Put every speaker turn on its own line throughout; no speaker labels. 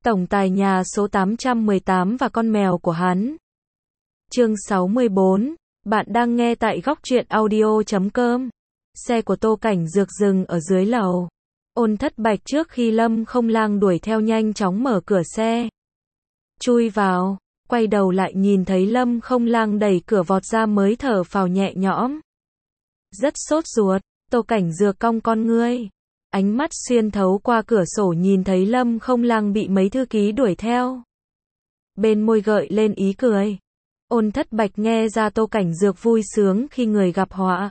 Tổng tài nhà số 818 và con mèo của hắn. Chương 64, bạn đang nghe tại góc truyện audio.com. Xe của Tô Cảnh Dược dừng ở dưới lầu. Ôn Thất Bạch trước khi Lâm Không Lang đuổi theo nhanh chóng mở cửa xe. Chui vào, quay đầu lại nhìn thấy Lâm Không Lang đẩy cửa vọt ra mới thở phào nhẹ nhõm. Rất sốt ruột, Tô Cảnh Dược cong con ngươi. Ánh mắt xuyên thấu qua cửa sổ nhìn thấy Lâm Không Lang bị mấy thư ký đuổi theo. Bên môi gợi lên ý cười. Ôn Thất Bạch nghe ra Tô Cảnh Dược vui sướng khi người gặp họa.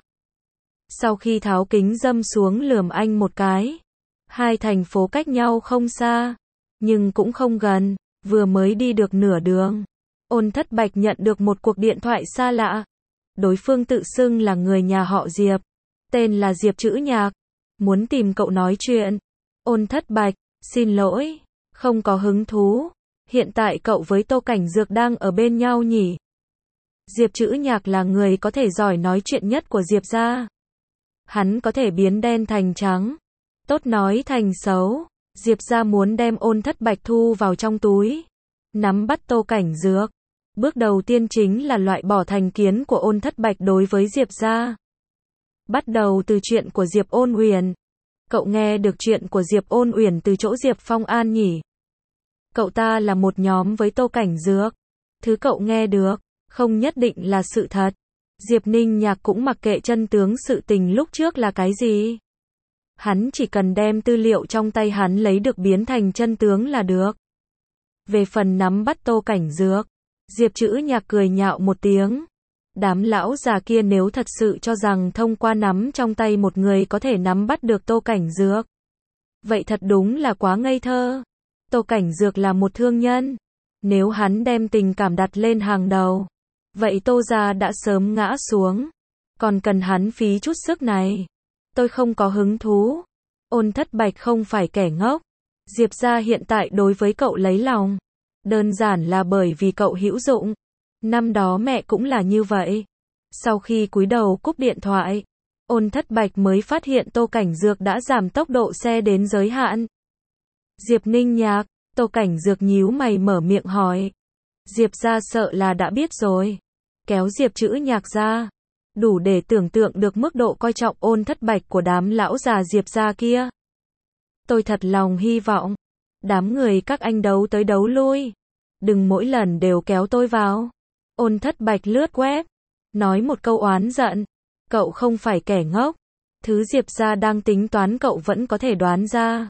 Sau khi tháo kính râm xuống lườm anh một cái. Hai thành phố cách nhau không xa, nhưng cũng không gần, vừa mới đi được nửa đường. Ôn Thất Bạch nhận được một cuộc điện thoại xa lạ. Đối phương tự xưng là người nhà họ Diệp, tên là Diệp Chữ Nhạc, muốn tìm cậu nói chuyện. Ôn Thất Bạch, xin lỗi, không có hứng thú, hiện tại cậu với Tô Cảnh Dược đang ở bên nhau nhỉ? Diệp Chữ Nhạc là người có thể giỏi nói chuyện nhất của Diệp gia. Hắn có thể biến đen thành trắng, tốt nói thành xấu. Diệp gia muốn đem Ôn Thất Bạch thu vào trong túi, nắm bắt Tô Cảnh Dược. Bước đầu tiên chính là loại bỏ thành kiến của Ôn Thất Bạch đối với Diệp gia. Bắt đầu từ chuyện của Diệp Ôn Uyển. Cậu nghe được chuyện của Diệp Ôn Uyển từ chỗ Diệp Phong An nhỉ? Cậu ta là một nhóm với Tô Cảnh Dược. Thứ cậu nghe được, không nhất định là sự thật. Diệp Ninh Nhạc cũng mặc kệ chân tướng sự tình lúc trước là cái gì. Hắn chỉ cần đem tư liệu trong tay hắn lấy được biến thành chân tướng là được. Về phần nắm bắt Tô Cảnh Dược, Diệp Chữ Nhạc cười nhạo một tiếng. Đám lão già kia nếu thật sự cho rằng thông qua nắm trong tay một người có thể nắm bắt được Tô Cảnh Dược, vậy thật đúng là quá ngây thơ. Tô Cảnh Dược là một thương nhân. Nếu hắn đem tình cảm đặt lên hàng đầu, vậy Tô gia đã sớm ngã xuống. Còn cần hắn phí chút sức này? Tôi không có hứng thú. Ôn Thất Bạch không phải kẻ ngốc. Diệp gia hiện tại đối với cậu lấy lòng, đơn giản là bởi vì cậu hữu dụng. Năm đó mẹ cũng là như vậy. Sau khi cúi đầu cúp điện thoại, Ôn Thất Bạch mới phát hiện Tô Cảnh Dược đã giảm tốc độ xe đến giới hạn. Diệp Ninh Nhạc, Tô Cảnh Dược nhíu mày mở miệng hỏi. Diệp gia sợ là đã biết rồi. Kéo Diệp Chữ Nhạc ra, đủ để tưởng tượng được mức độ coi trọng Ôn Thất Bạch của đám lão già Diệp gia kia. Tôi thật lòng hy vọng đám người các anh đấu tới đấu lui, đừng mỗi lần đều kéo tôi vào. Ôn Thất Bạch lướt web, nói một câu oán giận. Cậu không phải kẻ ngốc. Thứ Diệp gia đang tính toán cậu vẫn có thể đoán ra.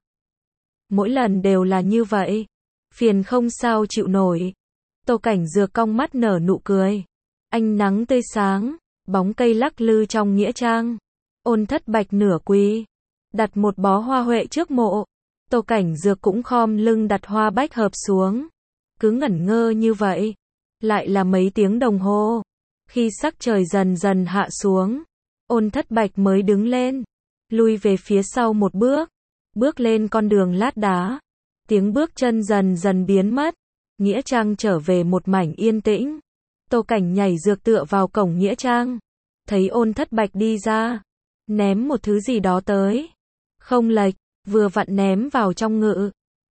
Mỗi lần đều là như vậy. Phiền không sao chịu nổi. Tô Cảnh Dược cong mắt nở nụ cười. Ánh nắng tươi sáng, bóng cây lắc lư trong nghĩa trang. Ôn Thất Bạch nửa quỳ, đặt một bó hoa huệ trước mộ. Tô Cảnh Dược cũng khom lưng đặt hoa bách hợp xuống. Cứ ngẩn ngơ như vậy. Lại là mấy tiếng đồng hồ. Khi sắc trời dần dần hạ xuống, Ôn Thất Bạch mới đứng lên, lui về phía sau một bước, bước lên con đường lát đá. Tiếng bước chân dần dần biến mất, nghĩa trang trở về một mảnh yên tĩnh. Tô Cảnh nhảy dược tựa vào cổng nghĩa trang, thấy Ôn Thất Bạch đi ra, ném một thứ gì đó tới. Không lệch, vừa vặn ném vào trong ngự.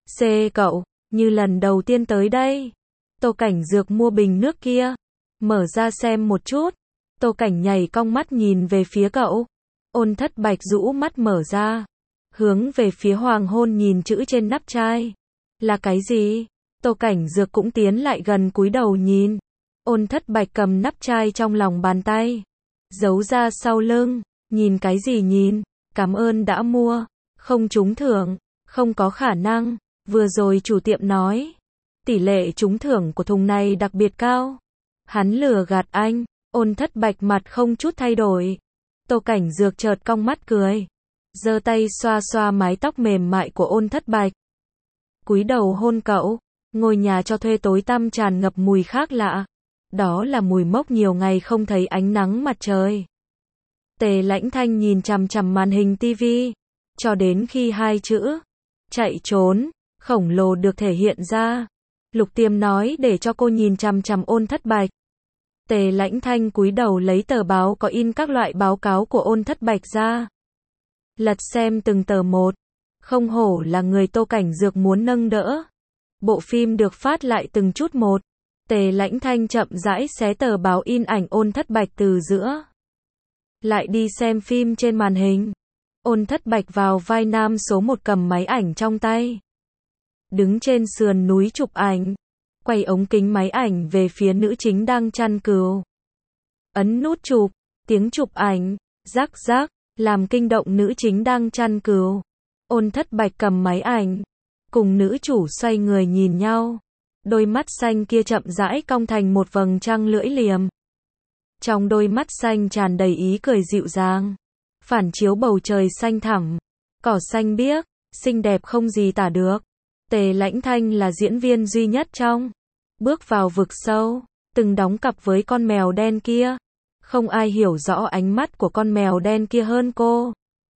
Cậu, như lần đầu tiên tới đây. Tô Cảnh Dược mua bình nước kia, mở ra xem một chút. Tô Cảnh nhảy cong mắt nhìn về phía cậu. Ôn Thất Bạch rũ mắt mở ra, hướng về phía hoàng hôn nhìn chữ trên nắp chai. Là cái gì? Tô Cảnh Dược cũng tiến lại gần cúi đầu nhìn. Ôn Thất Bạch cầm nắp chai trong lòng bàn tay, giấu ra sau lưng. Nhìn cái gì nhìn? Cảm ơn đã mua. Không trúng thưởng, không có khả năng. Vừa rồi chủ tiệm nói tỷ lệ trúng thưởng của thùng này đặc biệt cao. Hắn lừa gạt anh. Ôn Thất Bạch mặt không chút thay đổi. Tô Cảnh Dược chợt cong mắt cười, giơ tay xoa xoa mái tóc mềm mại của Ôn Thất Bạch, cúi đầu hôn cậu. Ngôi nhà cho thuê tối tăm tràn ngập mùi khác lạ. Đó là mùi mốc nhiều ngày không thấy ánh nắng mặt trời. Tề Lãnh Thanh nhìn chằm chằm màn hình tivi, cho đến khi hai chữ chạy trốn khổng lồ được thể hiện ra. Lục Tiêm nói để cho cô nhìn chằm chằm Ôn Thất Bạch. Tề Lãnh Thanh cúi đầu lấy tờ báo có in các loại báo cáo của Ôn Thất Bạch ra, lật xem từng tờ một. Không hổ là người Tô Cảnh Dược muốn nâng đỡ. Bộ phim được phát lại từng chút một. Tề Lãnh Thanh chậm rãi xé tờ báo in ảnh Ôn Thất Bạch từ giữa. Lại đi xem phim trên màn hình. Ôn Thất Bạch vào vai nam số 1 cầm máy ảnh trong tay. Đứng trên sườn núi chụp ảnh. Quay ống kính máy ảnh về phía nữ chính đang chăn cừu. Ấn nút chụp, tiếng chụp ảnh, rắc rắc, làm kinh động nữ chính đang chăn cừu. Ôn Thất Bạch cầm máy ảnh, cùng nữ chủ xoay người nhìn nhau. Đôi mắt xanh kia chậm rãi cong thành một vầng trăng lưỡi liềm. Trong đôi mắt xanh tràn đầy ý cười dịu dàng, phản chiếu bầu trời xanh thẳm, cỏ xanh biếc, xinh đẹp không gì tả được. Tề Lãnh Thanh là diễn viên duy nhất trong Bước vào vực sâu, từng đóng cặp với con mèo đen kia. Không ai hiểu rõ ánh mắt của con mèo đen kia hơn cô.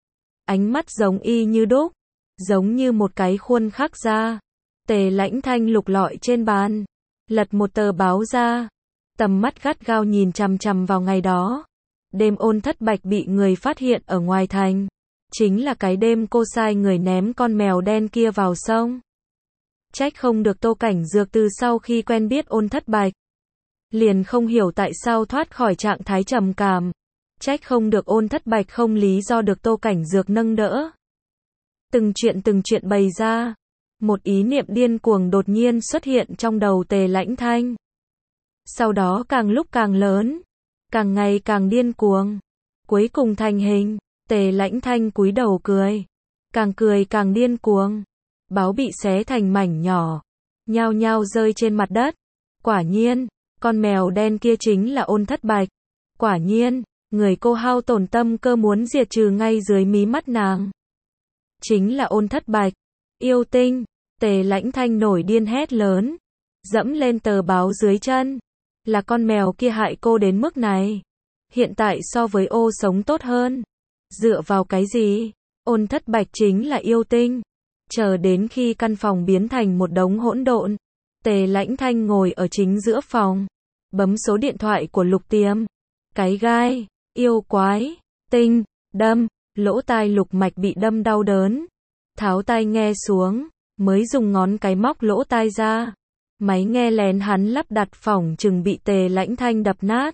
Ánh mắt giống y như đúc, giống như một cái khuôn khắc ra. Tề Lãnh Thanh lục lọi trên bàn, lật một tờ báo ra, tầm mắt gắt gao nhìn chằm chằm vào ngày đó. Đêm Ôn Thất Bạch bị người phát hiện ở ngoài thành. Chính là cái đêm cô sai người ném con mèo đen kia vào sông. Trách không được Tô Cảnh Dược từ sau khi quen biết Ôn Thất Bạch, liền không hiểu tại sao thoát khỏi trạng thái trầm cảm. Trách không được Ôn Thất Bạch không lý do được Tô Cảnh Dược nâng đỡ. Từng chuyện bày ra. Một ý niệm điên cuồng đột nhiên xuất hiện trong đầu Tề Lãnh Thanh. Sau đó càng lúc càng lớn, càng ngày càng điên cuồng. Cuối cùng thành hình. Tề Lãnh Thanh cúi đầu cười càng điên cuồng. Báo bị xé thành mảnh nhỏ, nhao nhao rơi trên mặt đất. Quả nhiên, con mèo đen kia chính là Ôn Thất Bạch. Quả nhiên, người cô hao tổn tâm cơ muốn diệt trừ ngay dưới mí mắt nàng, chính là Ôn Thất Bạch. Yêu tinh. Tề Lãnh Thanh nổi điên hét lớn, dẫm lên tờ báo dưới chân. Là con mèo kia hại cô đến mức này. Hiện tại so với ô sống tốt hơn. Dựa vào cái gì? Ôn Thất Bạch chính là yêu tinh. Chờ đến khi căn phòng biến thành một đống hỗn độn, Tề Lãnh Thanh ngồi ở chính giữa phòng, bấm số điện thoại của Lục Tiềm. Cái gai, yêu quái, tinh, đâm, lỗ tai Lục Mạch bị đâm đau đớn. Tháo tai nghe xuống, mới dùng ngón cái móc lỗ tai ra. Máy nghe lén hắn lắp đặt phỏng chừng bị Tề Lãnh Thanh đập nát.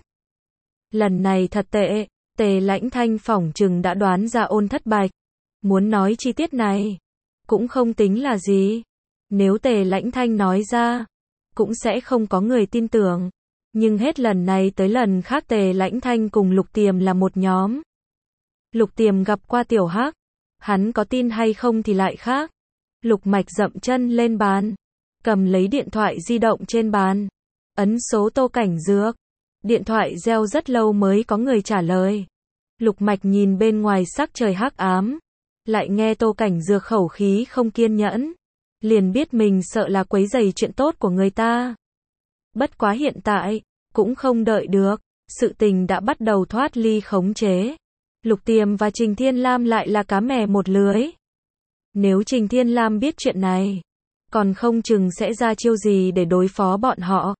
Lần này thật tệ, Tề Lãnh Thanh phỏng chừng đã đoán ra Ôn Thất Bạch. Muốn nói chi tiết này, cũng không tính là gì. Nếu Tề Lãnh Thanh nói ra, cũng sẽ không có người tin tưởng. Nhưng hết lần này tới lần khác Tề Lãnh Thanh cùng Lục Tiềm là một nhóm. Lục Tiềm gặp qua Tiểu Hắc, hắn có tin hay không thì lại khác. Lục Mạch dậm chân lên bàn, cầm lấy điện thoại di động trên bàn, ấn số Tô Cảnh Dược. Điện thoại reo rất lâu mới có người trả lời. Lục Mạch nhìn bên ngoài sắc trời hắc ám, lại nghe Tô Cảnh Dược khẩu khí không kiên nhẫn, liền biết mình sợ là quấy rầy chuyện tốt của người ta. Bất quá hiện tại, cũng không đợi được, sự tình đã bắt đầu thoát ly khống chế. Lục Tiềm và Trình Thiên Lam lại là cá mè một lưới. Nếu Trình Thiên Lam biết chuyện này, còn không chừng sẽ ra chiêu gì để đối phó bọn họ.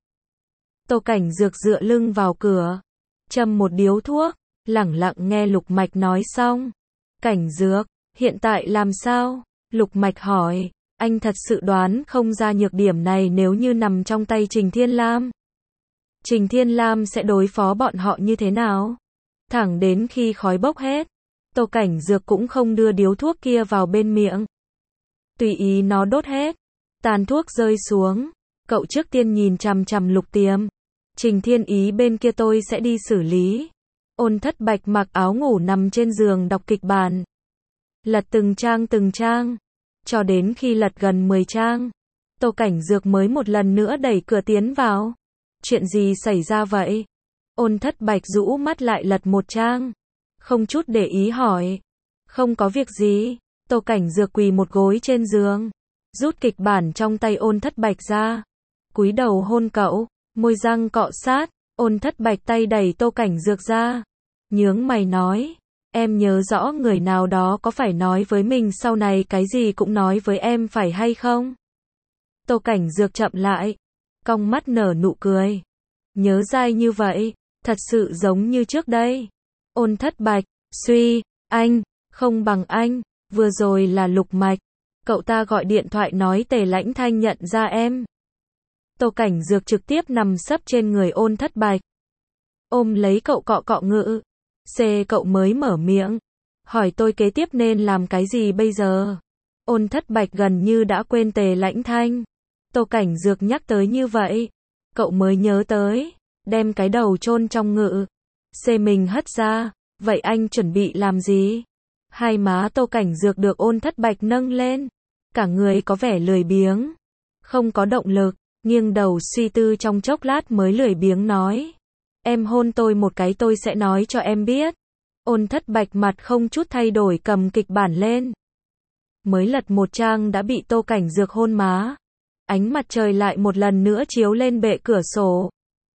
Tô Cảnh Dược dựa lưng vào cửa, châm một điếu thuốc, lẳng lặng nghe Lục Mạch nói xong. Cảnh Dược, hiện tại làm sao? Lục Mạch hỏi, anh thật sự đoán không ra nhược điểm này nếu như nằm trong tay Trình Thiên Lam. Trình Thiên Lam sẽ đối phó bọn họ như thế nào? Thẳng đến khi khói bốc hết, Tô Cảnh Dược cũng không đưa điếu thuốc kia vào bên miệng. Tùy ý nó đốt hết, tàn thuốc rơi xuống. Cậu trước tiên nhìn chằm chằm Lục Tiềm. Trình Thiên Ý bên kia tôi sẽ đi xử lý. Ôn Thất Bạch mặc áo ngủ nằm trên giường đọc kịch bản. Lật từng trang, cho đến khi lật gần 10 trang, Tô Cảnh Dược mới một lần nữa đẩy cửa tiến vào. Chuyện gì xảy ra vậy? Ôn Thất Bạch rũ mắt lại lật một trang, không chút để ý hỏi. Không có việc gì. Tô Cảnh Dược quỳ một gối trên giường, rút kịch bản trong tay Ôn Thất Bạch ra, cúi đầu hôn cậu, môi răng cọ sát. Ôn Thất Bạch tay đẩy Tô Cảnh Dược ra, nhướng mày nói, em nhớ rõ người nào đó có phải nói với mình sau này cái gì cũng nói với em phải hay không? Tô Cảnh Dược chậm lại, cong mắt nở nụ cười. Nhớ dai như vậy, thật sự giống như trước đây. Ôn Thất Bạch, suy, anh, không bằng anh, vừa rồi là Lục Mạch. Cậu ta gọi điện thoại nói Tề Lãnh Thanh nhận ra em. Tô Cảnh Dược trực tiếp nằm sấp trên người Ôn Thất Bạch. Ôm lấy cậu cọ cọ ngự. Cậu mới mở miệng. Hỏi tôi kế tiếp nên làm cái gì bây giờ? Ôn Thất Bạch gần như đã quên Tề Lãnh Thanh. Tô Cảnh Dược nhắc tới như vậy. Cậu mới nhớ tới. Đem cái đầu chôn trong ngự. Mình hất ra. Vậy anh chuẩn bị làm gì? Hai má Tô Cảnh Dược được Ôn Thất Bạch nâng lên. Cả người có vẻ lười biếng. Không có động lực. Nghiêng đầu suy tư trong chốc lát mới lười biếng nói. Em hôn tôi một cái tôi sẽ nói cho em biết. Ôn Thất Bạch mặt không chút thay đổi cầm kịch bản lên. Mới lật một trang đã bị Tô Cảnh Dược hôn má. Ánh mặt trời lại một lần nữa chiếu lên bệ cửa sổ.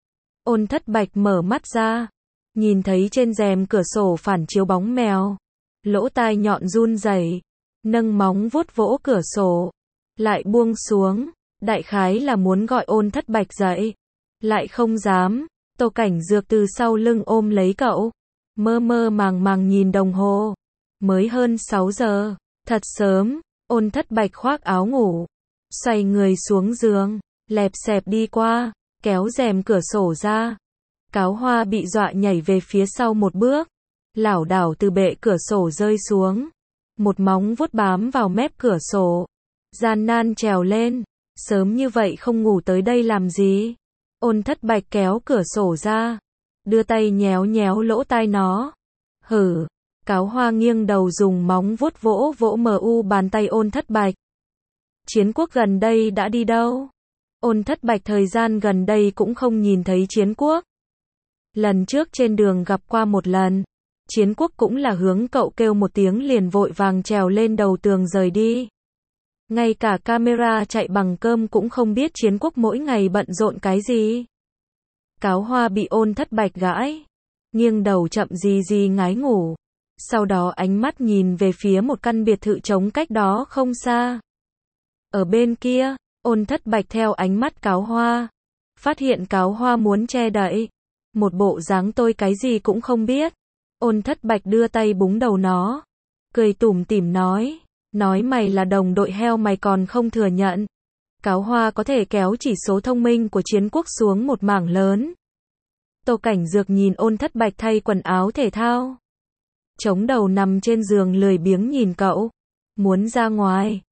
Ôn Thất Bạch mở mắt ra. Nhìn thấy trên rèm cửa sổ phản chiếu bóng mèo. Lỗ tai nhọn run rẩy, nâng móng vuốt vỗ cửa sổ. Lại buông xuống. Đại khái là muốn gọi Ôn Thất Bạch dậy. Lại không dám. Tô Cảnh Dược từ sau lưng ôm lấy cậu. Mơ mơ màng màng nhìn đồng hồ. Mới hơn 6 giờ. Thật sớm. Ôn Thất Bạch khoác áo ngủ. Xoay người xuống giường. Lẹp xẹp đi qua. Kéo rèm cửa sổ ra. Cáo Hoa bị dọa nhảy về phía sau một bước. Lảo đảo từ bệ cửa sổ rơi xuống. Một móng vuốt bám vào mép cửa sổ. Gian nan trèo lên. Sớm như vậy không ngủ tới đây làm gì? Ôn Thất Bạch kéo cửa sổ ra. Đưa tay nhéo nhéo lỗ tai nó. Hử. Cáo Hoa nghiêng đầu dùng móng vuốt vỗ vỗ bàn tay Ôn Thất Bạch. Chiến Quốc gần đây đã đi đâu? Ôn Thất Bạch thời gian gần đây cũng không nhìn thấy Chiến Quốc. Lần trước trên đường gặp qua một lần. Chiến Quốc cũng là hướng cậu kêu một tiếng liền vội vàng trèo lên đầu tường rời đi. Ngay cả camera chạy bằng cơm cũng không biết Chiến Quốc mỗi ngày bận rộn cái gì. Cáo Hoa bị Ôn Thất Bạch gãi. Nghiêng đầu chậm gì ngái ngủ. Sau đó ánh mắt nhìn về phía một căn biệt thự trống cách đó không xa. Ở bên kia, Ôn Thất Bạch theo ánh mắt Cáo Hoa. Phát hiện Cáo Hoa muốn che đậy. Một bộ dáng tôi cái gì cũng không biết. Ôn Thất Bạch đưa tay búng đầu nó. Cười tủm tỉm nói. Nói mày là đồng đội heo mày còn không thừa nhận. Cáo Hoa có thể kéo chỉ số thông minh của Chiến Quốc xuống một mảng lớn. Tô Cảnh Dược nhìn Ôn Thất Bạch thay quần áo thể thao. Chống đầu nằm trên giường lười biếng nhìn cậu. Muốn ra ngoài.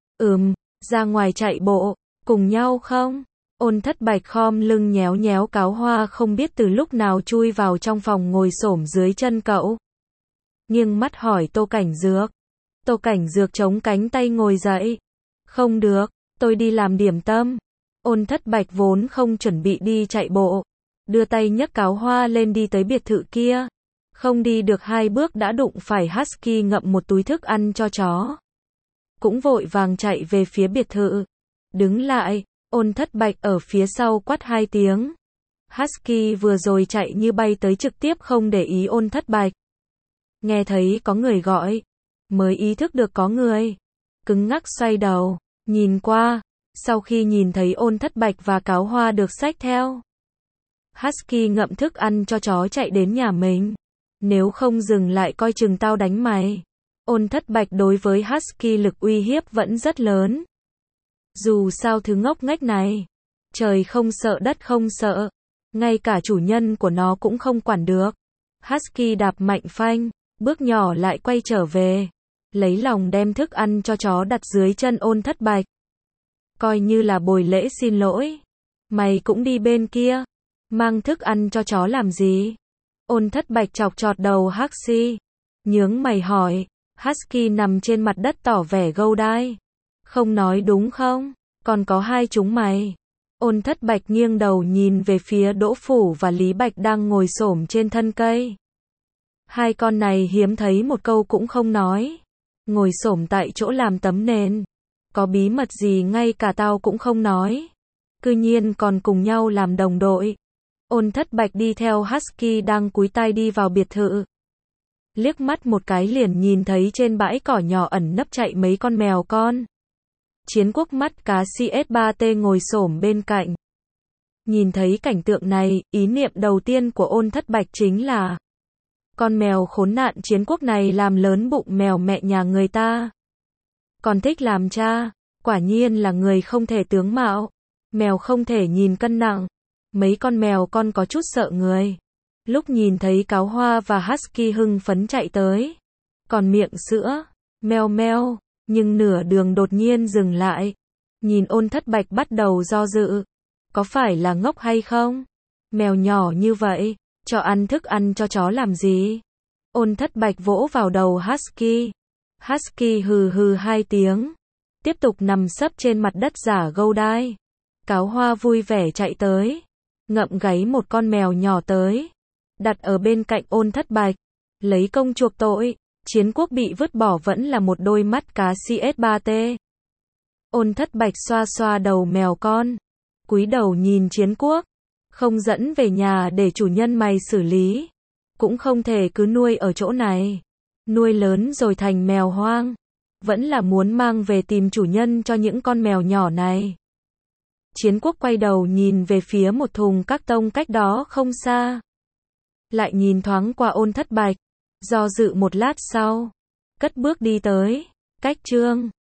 Ra ngoài chạy bộ. Cùng nhau không? Ôn Thất Bạch khom lưng nhéo nhéo Cáo Hoa không biết từ lúc nào chui vào trong phòng ngồi xổm dưới chân cậu. Nghiêng mắt hỏi Tô Cảnh Dược. Tô Cảnh Dược chống cánh tay ngồi dậy. Không được, tôi đi làm điểm tâm. Ôn Thất Bạch vốn không chuẩn bị đi chạy bộ. Đưa tay nhấc Cáo Hoa lên đi tới biệt thự kia. Không đi được 2 bước đã đụng phải Husky ngậm một túi thức ăn cho chó. Cũng vội vàng chạy về phía biệt thự. Đứng lại, Ôn Thất Bạch ở phía sau quát 2 tiếng. Husky vừa rồi chạy như bay tới trực tiếp không để ý Ôn Thất Bạch. Nghe thấy có người gọi. Mới ý thức được có người. Cứng ngắc xoay đầu, nhìn qua. Sau khi nhìn thấy Ôn Thất Bạch và Cáo Hoa được xách theo. Husky ngậm thức ăn cho chó chạy đến nhà mình. Nếu không dừng lại coi chừng tao đánh mày. Ôn Thất Bạch đối với Husky lực uy hiếp vẫn rất lớn. Dù sao thứ ngốc nghếch này. Trời không sợ đất không sợ. Ngay cả chủ nhân của nó cũng không quản được. Husky đạp mạnh phanh. Bước nhỏ lại quay trở về. Lấy lòng đem thức ăn cho chó đặt dưới chân Ôn Thất Bạch. Coi như là bồi lễ xin lỗi. Mày cũng đi bên kia. Mang thức ăn cho chó làm gì? Ôn Thất Bạch chọc chọt đầu Husky. Nhướng mày hỏi. Husky nằm trên mặt đất tỏ vẻ gâu đai. Không nói đúng không? Còn có hai chúng mày. Ôn Thất Bạch nghiêng đầu nhìn về phía Đỗ Phủ và Lý Bạch đang ngồi xổm trên thân cây. Hai con này hiếm thấy một câu cũng không nói. Ngồi xổm tại chỗ làm tấm nền. Có bí mật gì ngay cả tao cũng không nói. Cư nhiên còn cùng nhau làm đồng đội. Ôn Thất Bạch đi theo Husky đang cúi tai đi vào biệt thự. Liếc mắt một cái liền nhìn thấy trên bãi cỏ nhỏ ẩn nấp chạy mấy con mèo con. Chiến Quốc mắt cá CS3T ngồi xổm bên cạnh. Nhìn thấy cảnh tượng này, ý niệm đầu tiên của Ôn Thất Bạch chính là con mèo khốn nạn Chiến Quốc này làm lớn bụng mèo mẹ nhà người ta. Còn thích làm cha, quả nhiên là người không thể tướng mạo. Mèo không thể nhìn cân nặng. Mấy con mèo con có chút sợ người. Lúc nhìn thấy cáo hoa và husky hưng phấn chạy tới. Còn miệng sữa, meo meo, nhưng nửa đường đột nhiên dừng lại. Nhìn Ôn Thất Bạch bắt đầu do dự. Có phải là ngốc hay không? Mèo nhỏ như vậy, cho ăn thức ăn cho chó làm gì? Ôn Thất Bạch vỗ vào đầu husky. Husky hừ hừ 2 tiếng. Tiếp tục nằm sấp trên mặt đất giả gâu đai. Cáo hoa vui vẻ chạy tới. Ngậm gáy một con mèo nhỏ tới. Đặt ở bên cạnh Ôn Thất Bạch. Lấy công chuộc tội. Chiến Quốc bị vứt bỏ vẫn là một đôi mắt cá CS3T. Ôn Thất Bạch xoa xoa đầu mèo con. Cúi đầu nhìn Chiến Quốc. Không dẫn về nhà để chủ nhân mày xử lý. Cũng không thể cứ nuôi ở chỗ này. Nuôi lớn rồi thành mèo hoang. Vẫn là muốn mang về tìm chủ nhân cho những con mèo nhỏ này. Chiến Quốc quay đầu nhìn về phía một thùng các tông cách đó không xa. Lại nhìn thoáng qua Ôn Thất Bạch. Do dự một lát sau. Cất bước đi tới. Cách chương